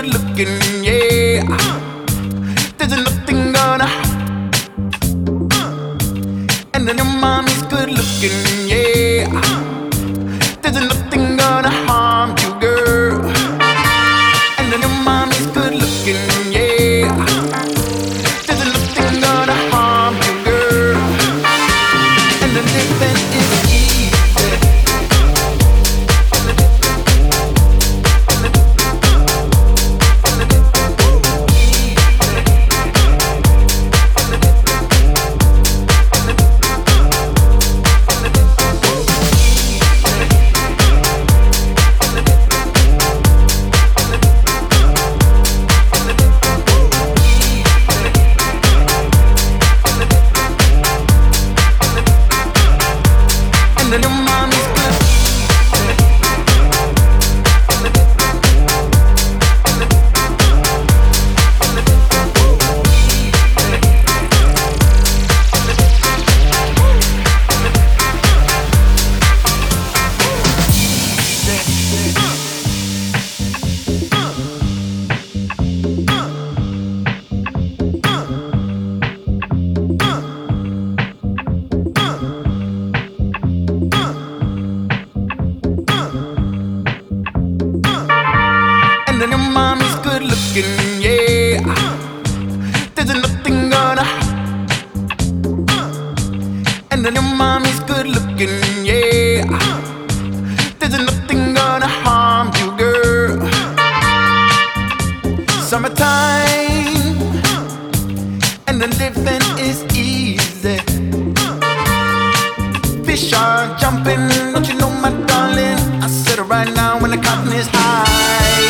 good looking, yeah. There's nothing gonna, and then your mommy's good looking, yeah. There's nothing gonna harm you, girl. And then your mommy's good looking, yeah. There's nothing gonna harm you, girl. And then living is easy. And then your mommy's good. And then your mommy's good looking, yeah. There's nothing gonna. And then your mommy's good looking, yeah. There's nothing gonna harm you, girl. Summertime, and the living is easy. Fish are jumping, don't you know, my darling? I said it right now when the cotton is high.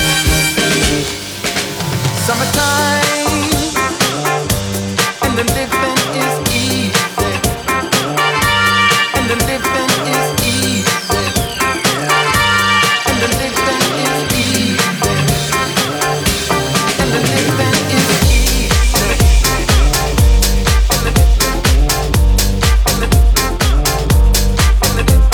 Summertime, and the living is easy. And the living is easy. And the living is easy. And the living is easy. And the living is easy.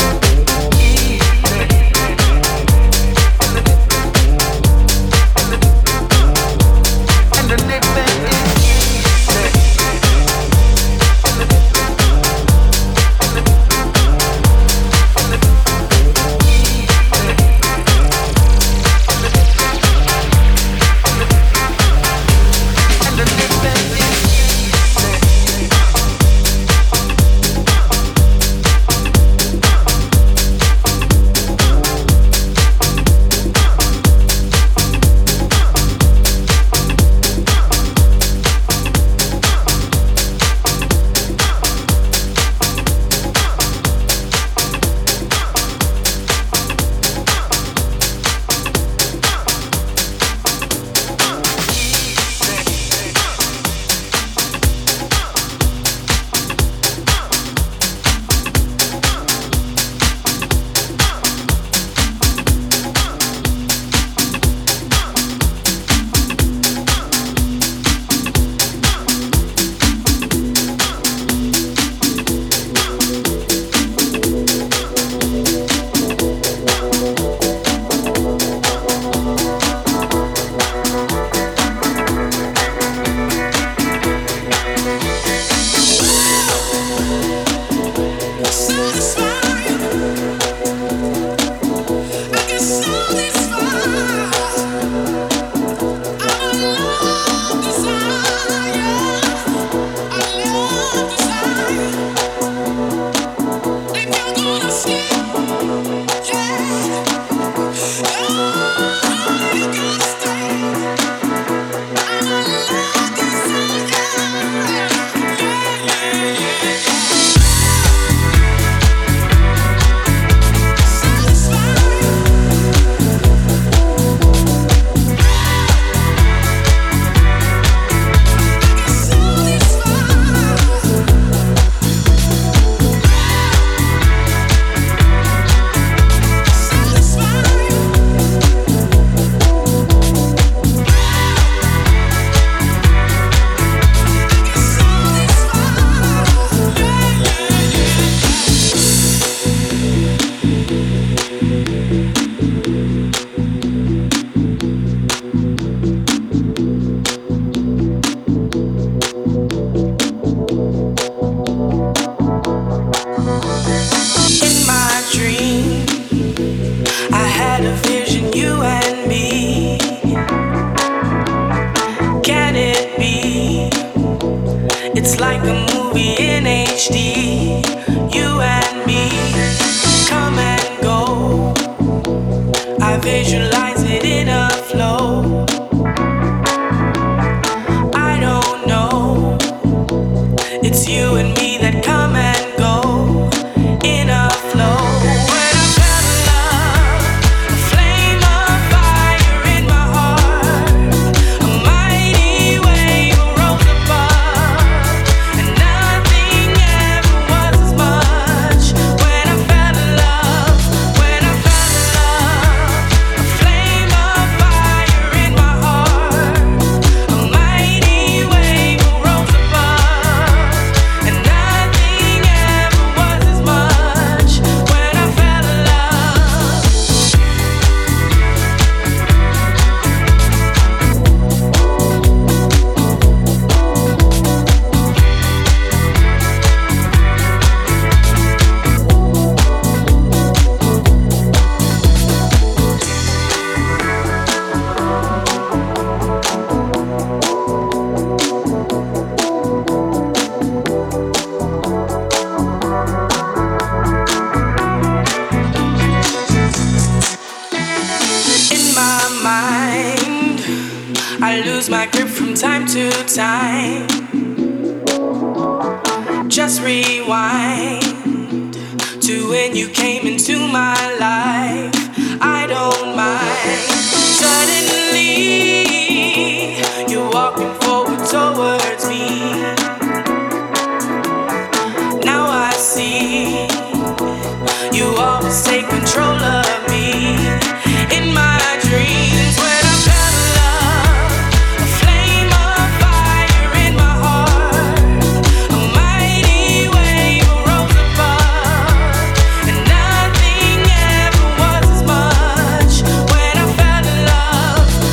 HD, you and me, come and go. I visualize it in a flow. I don't know. It's you and me that come and go in a flow. When I fell in love, a flame of fire in my heart, a mighty wave rose above, and nothing ever was as much. When I fell in love, when I fell in love, a flame of fire in my heart, a mighty wave rose above, and nothing ever was as much. When I fell in love. In my mind, I lose my grip from time to time. Just rewind to when you came into my life. I don't mind. Suddenly, you're walking forward towards me. Now I see you always take control of me. In my dreams, when I fell in love, a flame of fire in my heart, a mighty wave rose above, and nothing ever was as much. When I fell in love,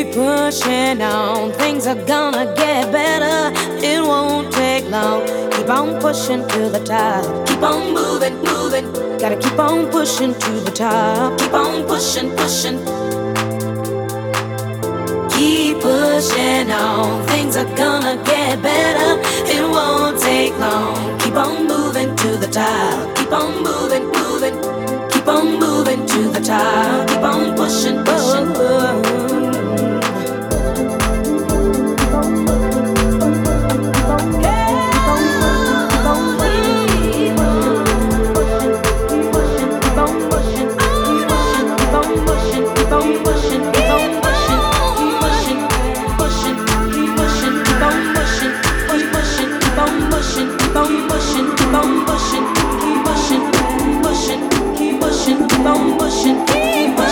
Keep pushing on, things are gonna get better. It won't take long. Keep on pushing to the top. Keep on moving, moving. Gotta keep on pushing to the top. Keep on pushing, pushing. Keep pushing on, things are gonna get better. It won't take long. Keep on moving to the top. Keep on moving, moving. Keep on moving to the top. Keep on pushing, pushing. Keep pushing, keep on pushing, keep on pushing, keep on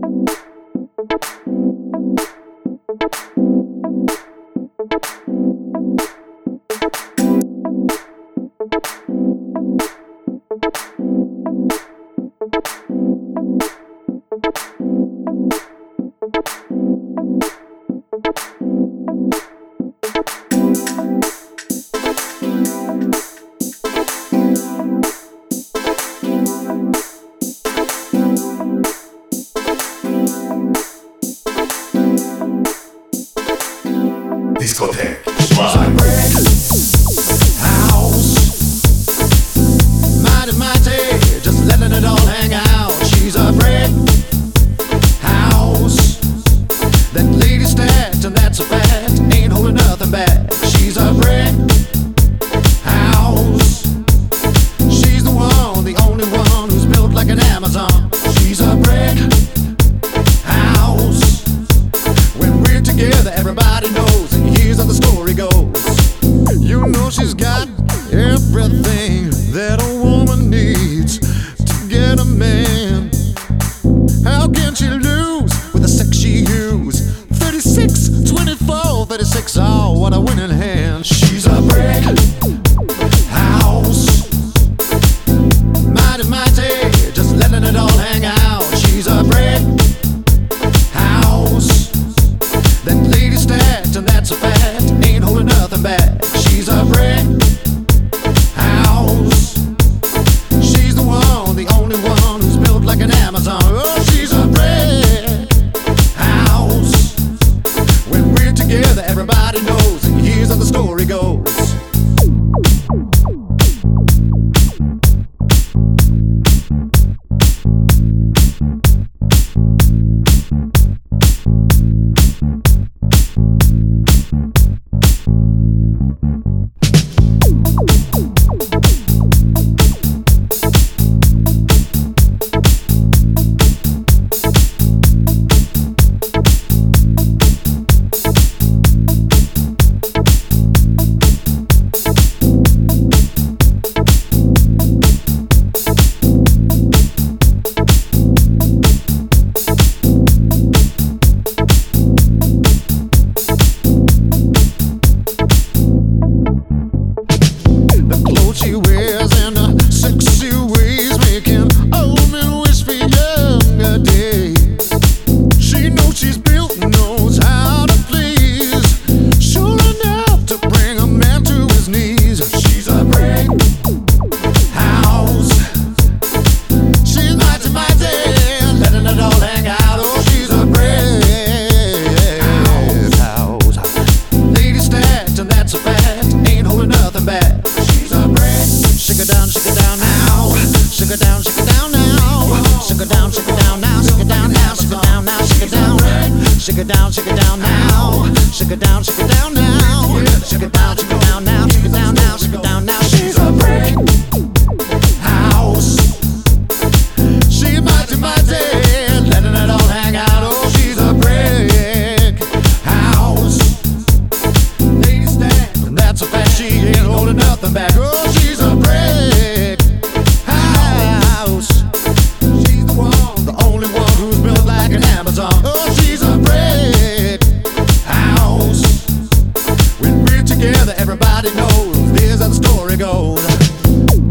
Discotheque Live. House, mighty, just letting it all hang out. She's a brick house. That lady stacked, and that's a fact. Ain't holding nothing back. She's a brick house. She's the one, the only one who's built like an Amazon. She's a brick house. When we're together, everybody knows, and here's how the story goes. You know she's got everything that a woman needs to get a man. How can she lose with the sex she used? 36, 24, 36, oh, what a winning hand. She's a brick house. Mighty, just letting it all hang out. She's a brick house. That lady stacked, and that's a fact. Ain't holding nothing back. She's a brick house. She's the one, the only one who's built like an Amazon. Oh, she's a brick house. When we're together, everybody knows, and here's how the story goes. She wears in a sexy ways, making old men wish for younger days. She knows she's built, knows how to please, sure enough to bring a man to his knees. She's a brick house. She's mighty, letting it all hang out. Oh, she's a brick house. Lady stacked, and that's a fact. Ain't holding nothing back. Shake it down now. Shake it down now. Shake it down now. Shake it down now. Shake it down now. Shake it down. Shake it down now. Shake it down now. Shake it down now. Shake it down now. Shake it down now. She's a brick house. She's mighty, letting it all hang out. Oh, she's a brick house. Lady stacked, and that's a fact. She ain't holding nothing back. Oh, she's a brick house. She's the one, the only one who's built like an Amazon. Oh, she's a brick house. When we're together, everybody knows. Here's how the story goes.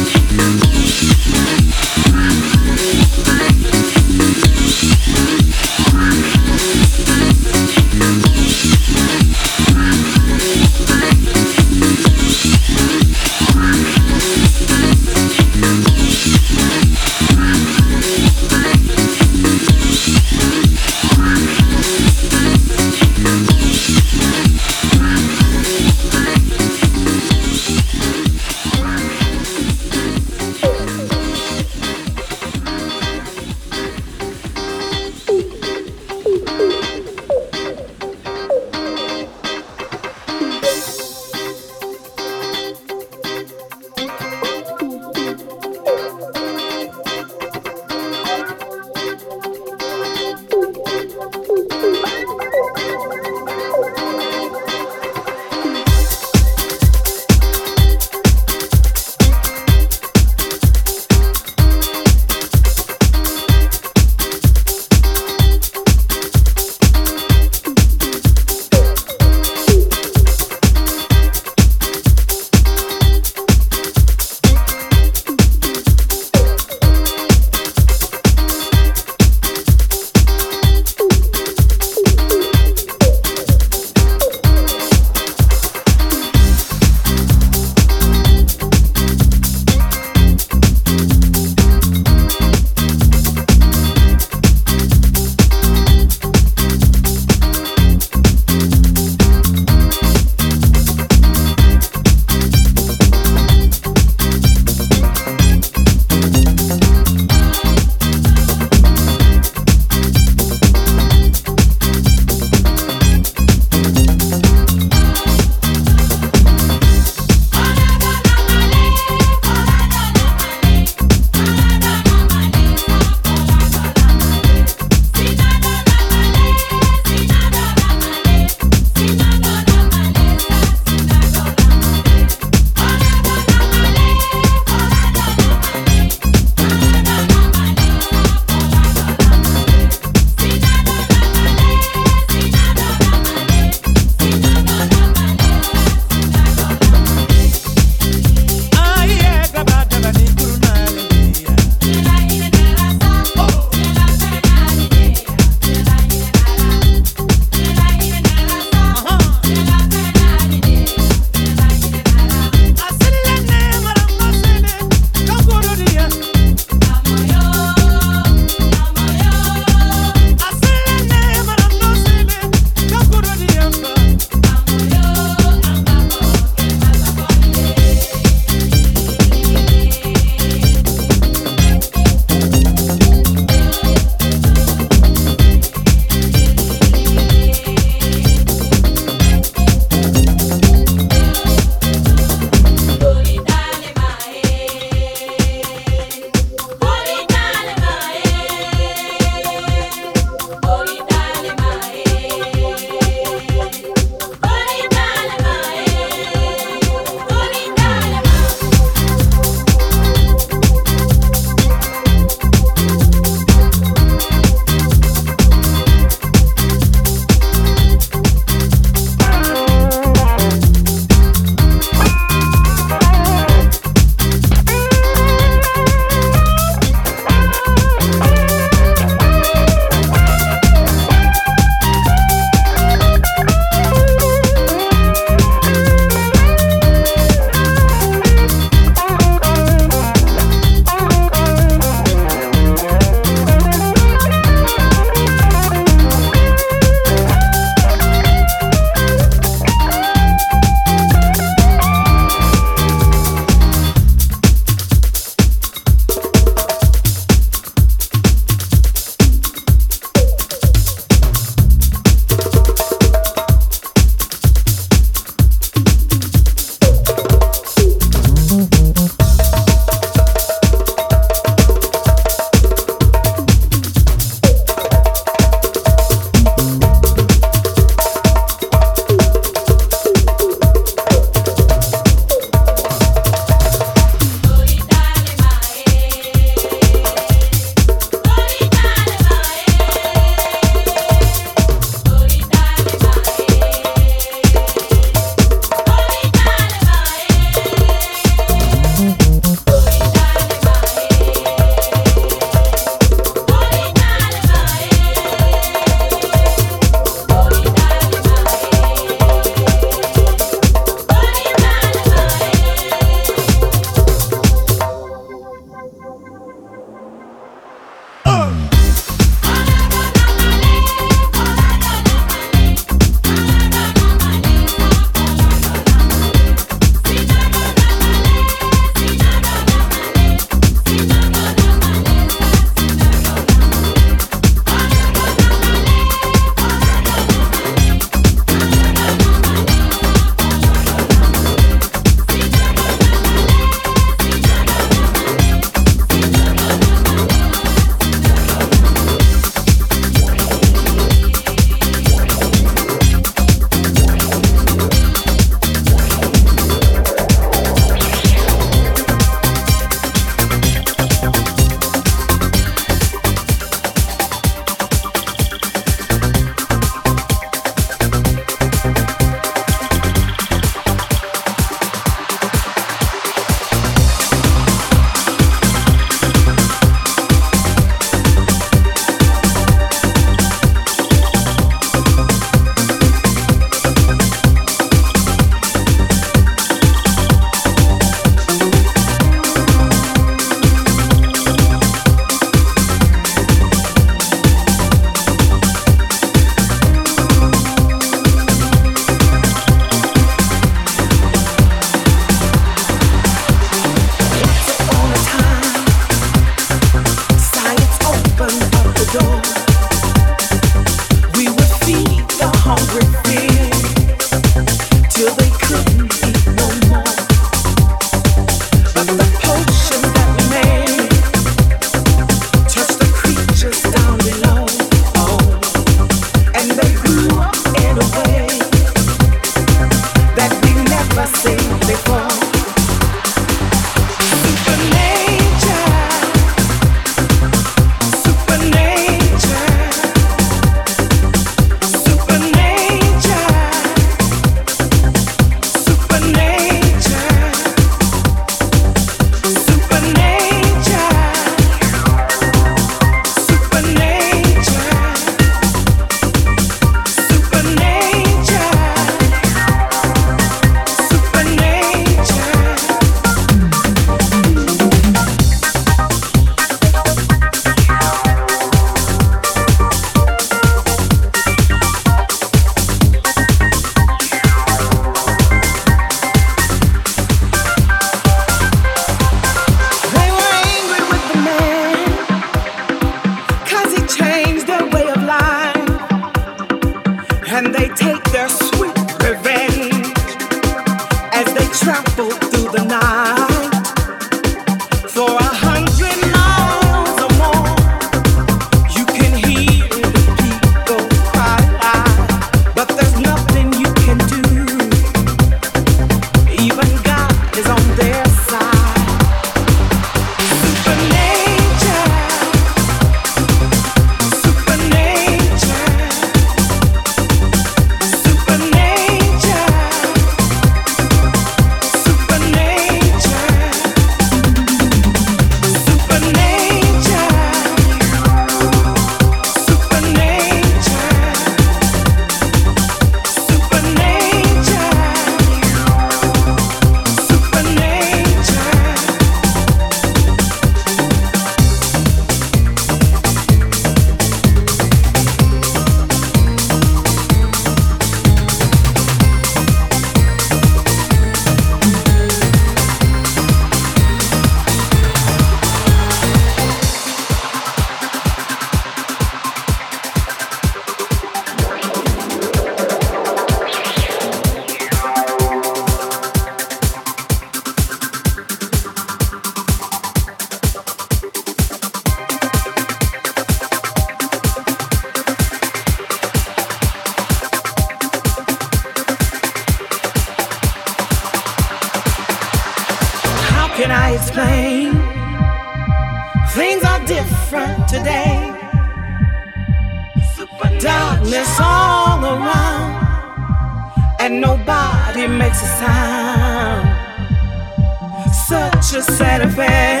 darkness all around, and nobody makes a sound. Such a sad affair.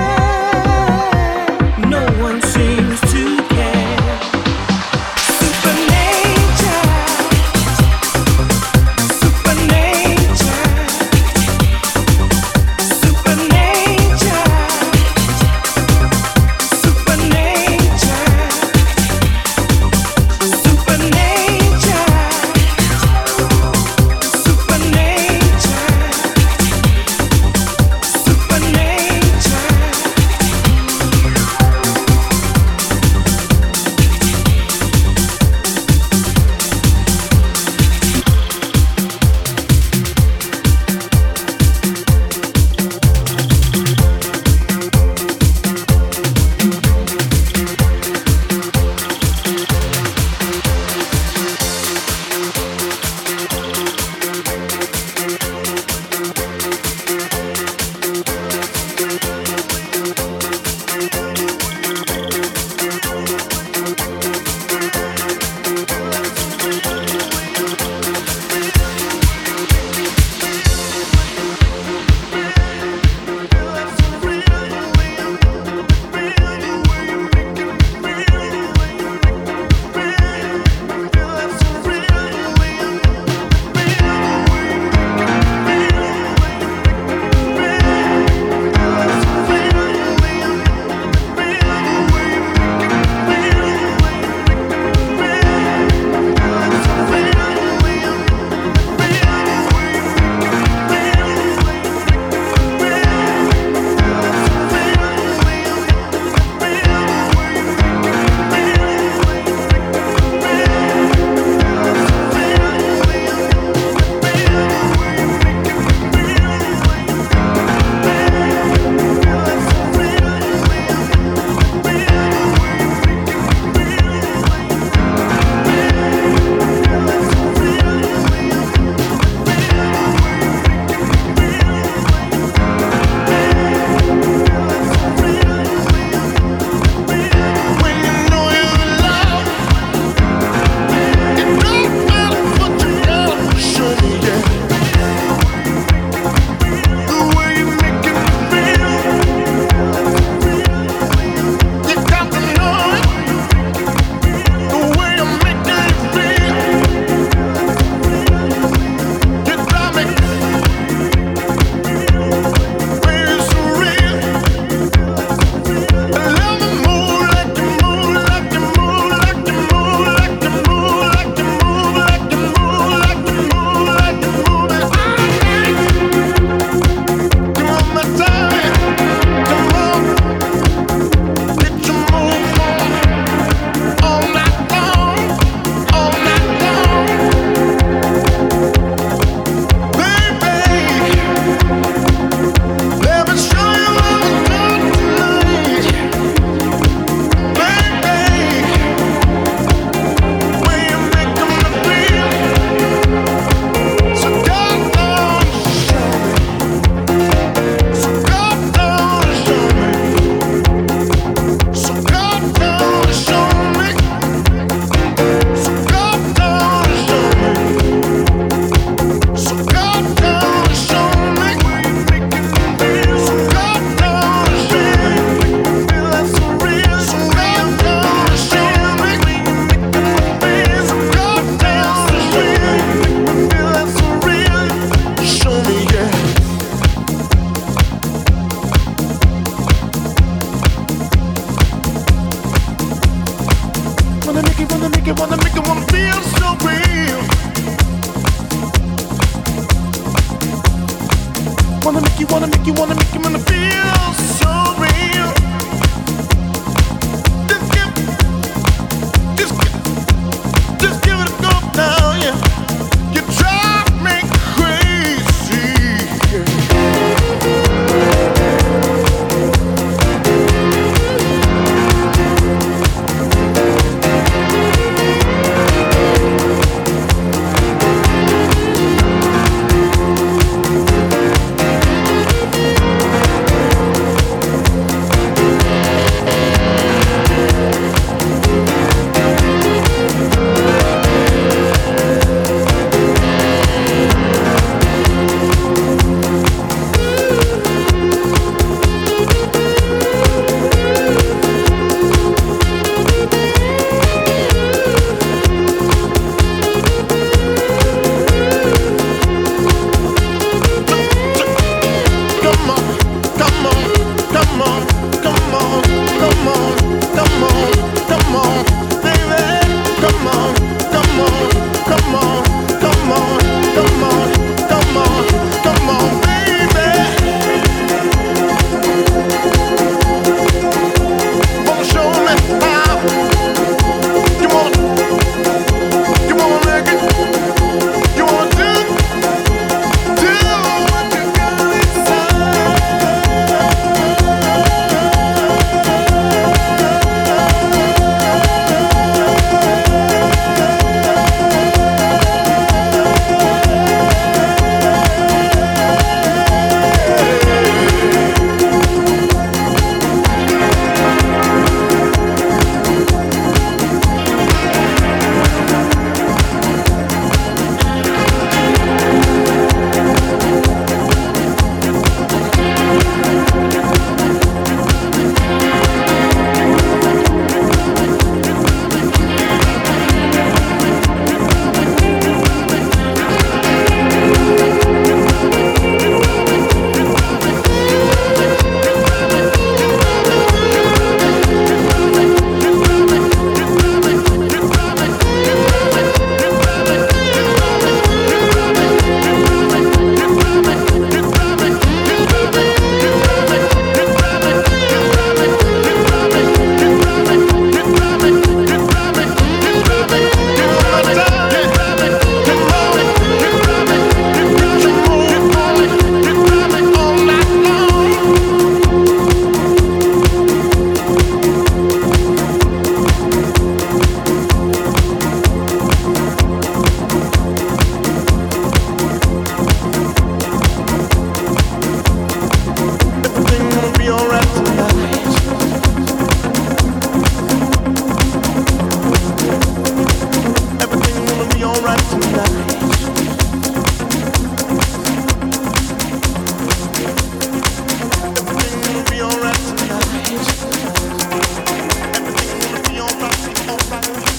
No one seems to care. Supernature, supernature, supernature, supernature, supernature,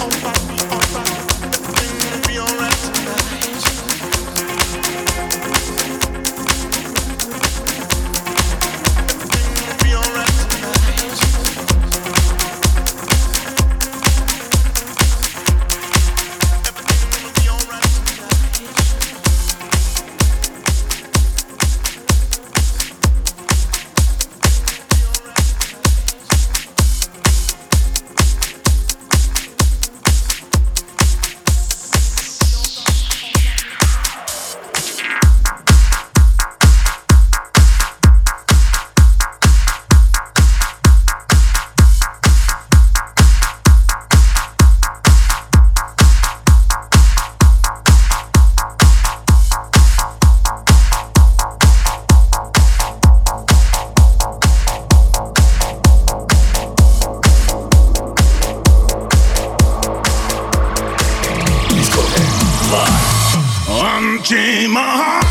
Unchain my heart.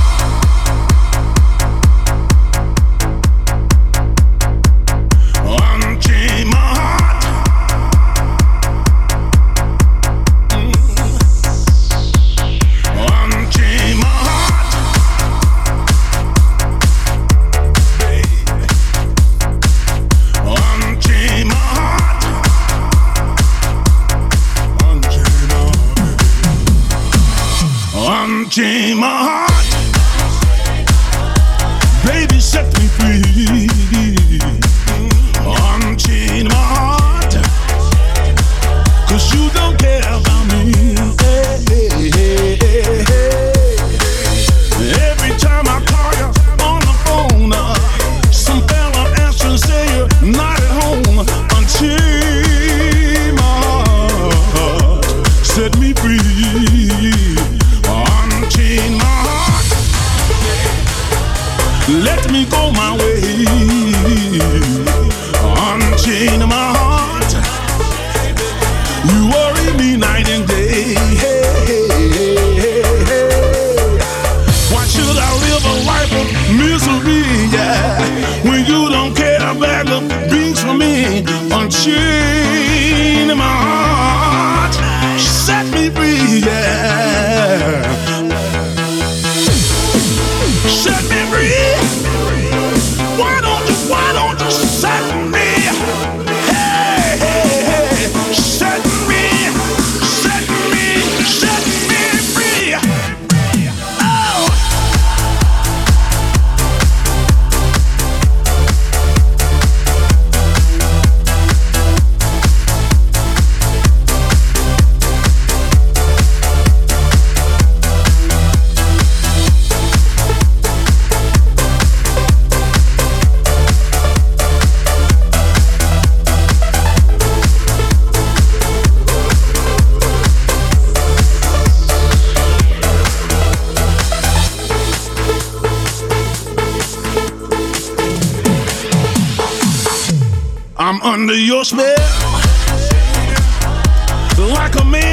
Unchain my heart. Unchain my heart. Baby. Unchain my heart. Unchain my heart. Unchain my heart. Baby, set me free. Unchain my heart. 'Cause you don't care about me. Every time I call you on the phone, some fella answer and say you're not at home. Unchain my heart. Set me free. Unchain my heart. Let me go my way. Unchain my heart. You worry me night and day. Why should I live a life of misery? Yeah, when you don't care a bag of beans for me. Unchain my heart. Set me free. Yeah. Set me free. Why don't you set me? Hey, hey, hey. Set me free. Oh. I'm under your spell, like a man